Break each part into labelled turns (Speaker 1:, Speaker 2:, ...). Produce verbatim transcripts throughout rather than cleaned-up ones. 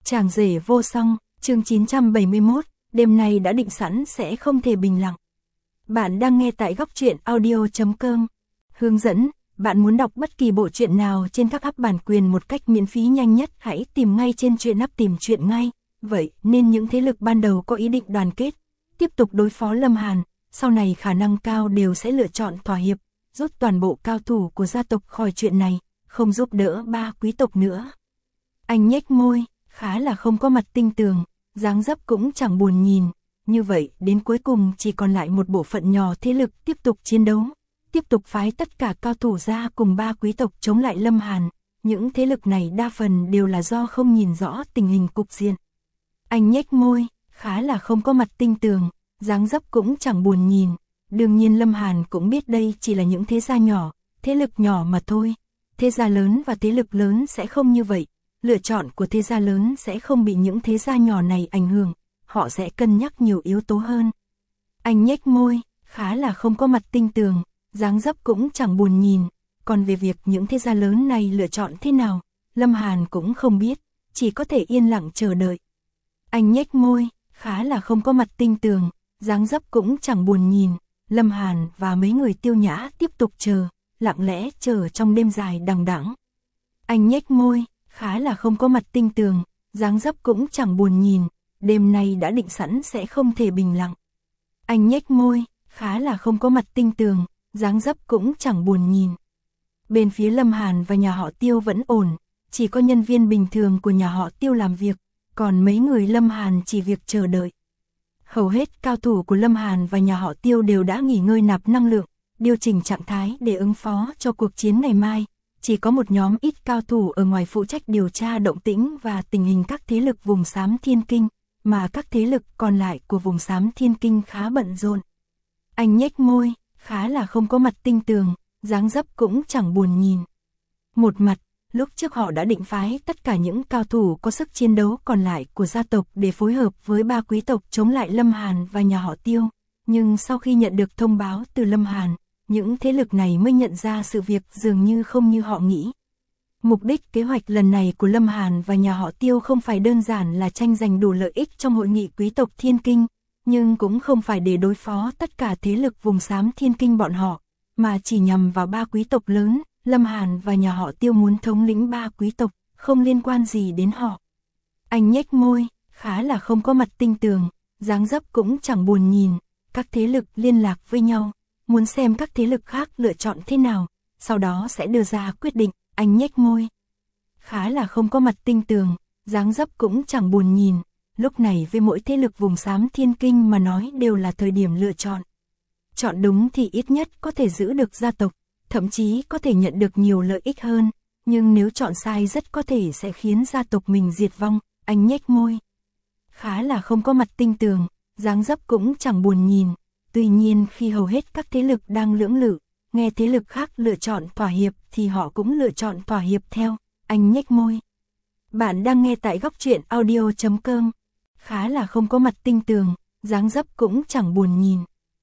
Speaker 1: Chàng rể vô song, chương chín trăm bảy mươi mốt, đêm nay đã định sẵn sẽ không thể bình lặng. Bạn đang nghe tại góc truyện audio chấm com. Hướng dẫn, bạn muốn đọc bất kỳ bộ truyện nào trên các app bản quyền một cách miễn phí nhanh nhất, hãy tìm ngay trên truyện app tìm truyện ngay. Vậy nên những thế lực ban đầu có ý định đoàn kết, tiếp tục đối phó Lâm Hàn, sau này khả năng cao đều sẽ lựa chọn thỏa hiệp, rút toàn bộ cao thủ của gia tộc khỏi chuyện này, không giúp đỡ ba quý tộc nữa. Anh nhếch môi, khá là không có mặt tinh tường, dáng dấp cũng chẳng buồn nhìn, như vậy đến cuối cùng chỉ còn lại một bộ phận nhỏ thế lực tiếp tục chiến đấu, tiếp tục phái tất cả cao thủ ra cùng ba quý tộc chống lại Lâm Hàn, những thế lực này đa phần đều là do không nhìn rõ tình hình cục diện. Anh nhếch môi, khá là không có mặt tinh tường, dáng dấp cũng chẳng buồn nhìn, đương nhiên Lâm Hàn cũng biết đây chỉ là những thế gia nhỏ, thế lực nhỏ mà thôi, thế gia lớn và thế lực lớn sẽ không như vậy. Lựa chọn của thế gia lớn sẽ không bị những thế gia nhỏ này ảnh hưởng, họ sẽ cân nhắc nhiều yếu tố hơn. Anh nhếch môi, khá là không có mặt tinh tường, dáng dấp cũng chẳng buồn nhìn, còn về việc những thế gia lớn này lựa chọn thế nào, Lâm Hàn cũng không biết, chỉ có thể yên lặng chờ đợi. Anh nhếch môi, khá là không có mặt tinh tường, dáng dấp cũng chẳng buồn nhìn, Lâm Hàn và mấy người Tiêu Nhã tiếp tục chờ, lặng lẽ chờ trong đêm dài đằng đẵng. Anh nhếch môi, khá là không có mặt tinh tường, dáng dấp cũng chẳng buồn nhìn, đêm nay đã định sẵn sẽ không thể bình lặng. Anh nhếch môi, khá là không có mặt tinh tường, dáng dấp cũng chẳng buồn nhìn. Bên phía Lâm Hàn và nhà họ Tiêu vẫn ổn, chỉ có nhân viên bình thường của nhà họ Tiêu làm việc, còn mấy người Lâm Hàn chỉ việc chờ đợi. Hầu hết cao thủ của Lâm Hàn và nhà họ Tiêu đều đã nghỉ ngơi nạp năng lượng, điều chỉnh trạng thái để ứng phó cho cuộc chiến ngày mai. Chỉ có một nhóm ít cao thủ ở ngoài phụ trách điều tra động tĩnh và tình hình các thế lực vùng xám Thiên Kinh, mà các thế lực còn lại của vùng xám Thiên Kinh khá bận rộn. Anh nhếch môi, khá là không có mặt tinh tường, dáng dấp cũng chẳng buồn nhìn. Một mặt, lúc trước họ đã định phái tất cả những cao thủ có sức chiến đấu còn lại của gia tộc để phối hợp với ba quý tộc chống lại Lâm Hàn và nhà họ Tiêu, nhưng sau khi nhận được thông báo từ Lâm Hàn, những thế lực này mới nhận ra sự việc dường như không như họ nghĩ. Mục đích kế hoạch lần này của Lâm Hàn và nhà họ Tiêu không phải đơn giản là tranh giành đủ lợi ích trong hội nghị quý tộc Thiên Kinh, nhưng cũng không phải để đối phó tất cả thế lực vùng xám Thiên Kinh bọn họ, mà chỉ nhằm vào ba quý tộc lớn. Lâm Hàn và nhà họ Tiêu muốn thống lĩnh ba quý tộc, không liên quan gì đến họ. Anh nhếch môi, khá là không có mặt tinh tường, dáng dấp cũng chẳng buồn nhìn, các thế lực liên lạc với nhau, muốn xem các thế lực khác lựa chọn thế nào, sau đó sẽ đưa ra quyết định. Anh nhếch môi, khá là không có mặt tinh tường, dáng dấp cũng chẳng buồn nhìn, lúc này với mỗi thế lực vùng xám Thiên Kinh mà nói đều là thời điểm lựa chọn. Chọn đúng thì ít nhất có thể giữ được gia tộc, thậm chí có thể nhận được nhiều lợi ích hơn, nhưng nếu chọn sai rất có thể sẽ khiến gia tộc mình diệt vong. Anh nhếch môi, khá là không có mặt tinh tường, dáng dấp cũng chẳng buồn nhìn. Tuy nhiên khi hầu hết các thế lực đang lưỡng lự, nghe thế lực khác lựa chọn thỏa hiệp thì họ cũng lựa chọn thỏa hiệp theo. Anh nhếch môi. Bạn đang nghe tại góc truyện audio chấm com. Khá là không có mặt tinh tường, dáng dấp cũng chẳng buồn nhìn.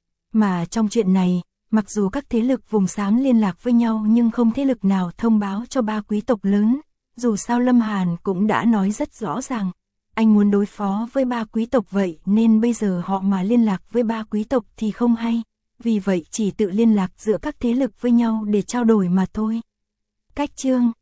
Speaker 1: Mà trong chuyện này, mặc dù các thế lực vùng xám liên lạc với nhau nhưng không thế lực nào thông báo cho ba quý tộc lớn. Dù sao Lâm Hàn cũng đã nói rất rõ ràng, anh muốn đối phó với ba quý tộc vậy nên bây giờ họ mà liên lạc với ba quý tộc thì không hay, vì vậy chỉ tự liên lạc giữa các thế lực với nhau để trao đổi mà thôi. Cách chương